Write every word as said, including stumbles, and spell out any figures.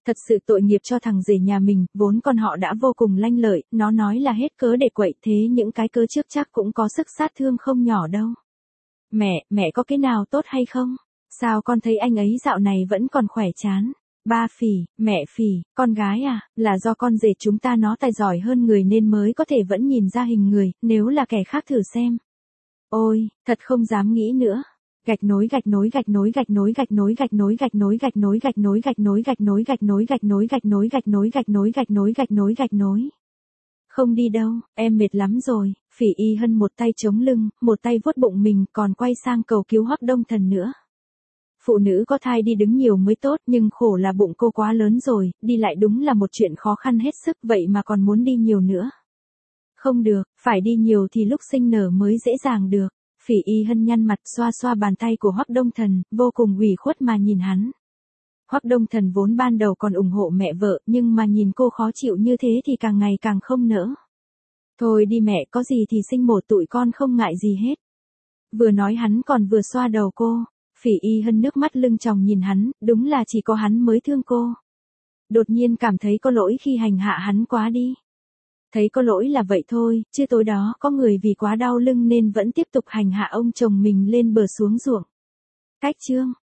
Thật sự tội nghiệp cho thằng rể nhà mình, vốn con họ đã vô cùng lanh lợi, nó nói là hết cớ để quậy, thế những cái cớ trước chắc cũng có sức sát thương không nhỏ đâu. Mẹ, mẹ có cái nào tốt hay không? Sao con thấy anh ấy dạo này vẫn còn khỏe chán? Ba Phỉ, mẹ Phỉ, con gái à, là do con rể chúng ta nó tài giỏi hơn người nên mới có thể vẫn nhìn ra hình người, nếu là kẻ khác thử xem. Ôi, thật không dám nghĩ nữa. Gạch nối gạch nối gạch nối gạch nối gạch nối gạch nối gạch nối gạch nối gạch nối gạch nối gạch nối gạch nối gạch nối gạch nối gạch nối gạch nối gạch nối gạch nối gạch nối. Không đi đâu, em mệt lắm rồi. Phỉ Y Hân một tay chống lưng, một tay vuốt bụng mình, còn quay sang cầu cứu Hoắc Đông Thần nữa. Phụ nữ có thai đi đứng nhiều mới tốt, nhưng khổ là bụng cô quá lớn rồi, đi lại đúng là một chuyện khó khăn hết sức, vậy mà còn muốn đi nhiều nữa. Không được, phải đi nhiều thì lúc sinh nở mới dễ dàng được. Phỉ Y Hân nhăn mặt xoa xoa bàn tay của Hoắc Đông Thần, vô cùng ủy khuất mà nhìn hắn. Hoắc Đông Thần vốn ban đầu còn ủng hộ mẹ vợ, nhưng mà nhìn cô khó chịu như thế thì càng ngày càng không nỡ. Thôi đi mẹ, có gì thì sinh một tụi con không ngại gì hết. Vừa nói hắn còn vừa xoa đầu cô. Phỉ Y Hân nước mắt lưng tròng nhìn hắn, đúng là chỉ có hắn mới thương cô. Đột nhiên cảm thấy có lỗi khi hành hạ hắn quá đi. Thấy có lỗi là vậy thôi, chứ tối đó có người vì quá đau lưng nên vẫn tiếp tục hành hạ ông chồng mình lên bờ xuống ruộng. Cách chương